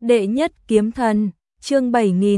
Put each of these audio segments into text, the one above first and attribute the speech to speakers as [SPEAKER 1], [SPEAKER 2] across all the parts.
[SPEAKER 1] Đệ nhất kiếm thần, chương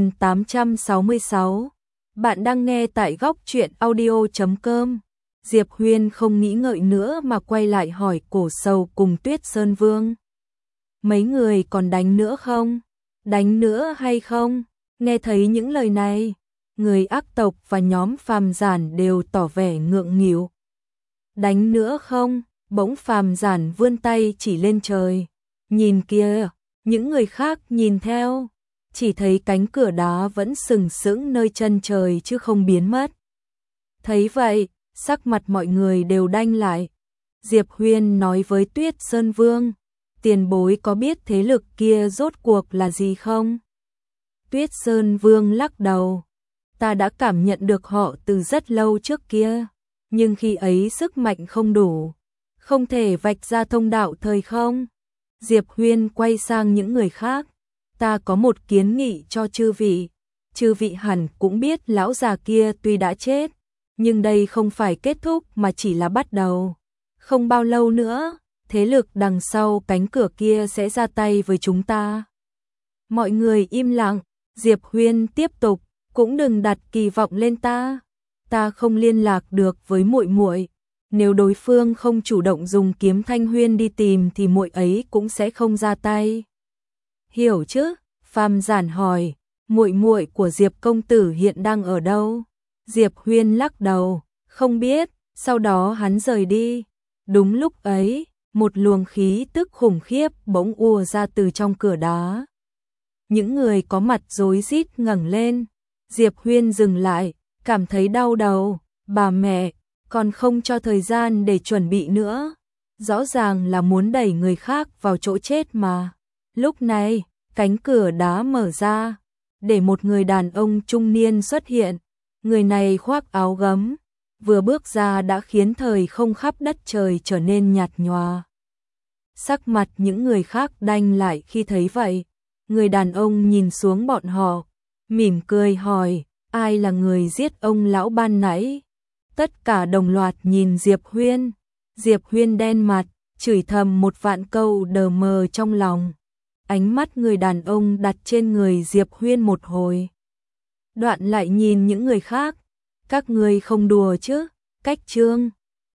[SPEAKER 1] 7866. Bạn đang nghe tại góc truyện audio.com. Diệp Huyên không nghĩ ngợi nữa mà quay lại hỏi Cổ Sầu cùng Tuyết Sơn Vương. Mấy người còn đánh nữa không? Đánh nữa hay không? Nghe thấy những lời này, người ác tộc và nhóm Phàm Giản đều tỏ vẻ ngượng nghịu. Đánh nữa không? Bỗng Phàm Giản vươn tay chỉ lên trời. Nhìn kia! Những người khác nhìn theo, chỉ thấy cánh cửa đá vẫn sừng sững nơi chân trời chứ không biến mất. Thấy vậy, sắc mặt mọi người đều đanh lại. Diệp Huyên nói với Tuyết Sơn Vương, tiền bối có biết thế lực kia rốt cuộc là gì không? Tuyết Sơn Vương lắc đầu, ta đã cảm nhận được họ từ rất lâu trước kia, nhưng khi ấy sức mạnh không đủ, không thể vạch ra thông đạo thời không. Diệp Huyên quay sang những người khác, ta có một kiến nghị cho chư vị hẳn cũng biết lão già kia tuy đã chết, nhưng đây không phải kết thúc mà chỉ là bắt đầu. Không bao lâu nữa, thế lực đằng sau cánh cửa kia sẽ ra tay với chúng ta. Mọi người im lặng, Diệp Huyên tiếp tục, cũng đừng đặt kỳ vọng lên ta không liên lạc được với muội muội. Nếu đối phương không chủ động dùng kiếm Thanh Huyên đi tìm thì muội ấy cũng sẽ không ra tay. Hiểu chứ? Phàm Giản hỏi, muội muội của Diệp công tử hiện đang ở đâu? Diệp Huyên lắc đầu, không biết, sau đó hắn rời đi. Đúng lúc ấy, một luồng khí tức khủng khiếp bỗng ùa ra từ trong cửa đá. Những người có mặt rối rít ngẩng lên. Diệp Huyên dừng lại, cảm thấy đau đầu, bà mẹ, còn không cho thời gian để chuẩn bị nữa. Rõ ràng là muốn đẩy người khác vào chỗ chết mà. Lúc này, cánh cửa đá mở ra, để một người đàn ông trung niên xuất hiện. Người này khoác áo gấm, vừa bước ra đã khiến thời không khắp đất trời trở nên nhạt nhòa. Sắc mặt những người khác đanh lại khi thấy vậy. Người đàn ông nhìn xuống bọn họ, mỉm cười hỏi, ai là người giết ông lão ban nãy? Tất cả đồng loạt nhìn Diệp Huyên. Diệp Huyên đen mặt, chửi thầm một vạn câu đờ mờ trong lòng. Ánh mắt người đàn ông đặt trên người Diệp Huyên một hồi. Đoạn lại nhìn những người khác. Các ngươi không đùa chứ? Cách trương,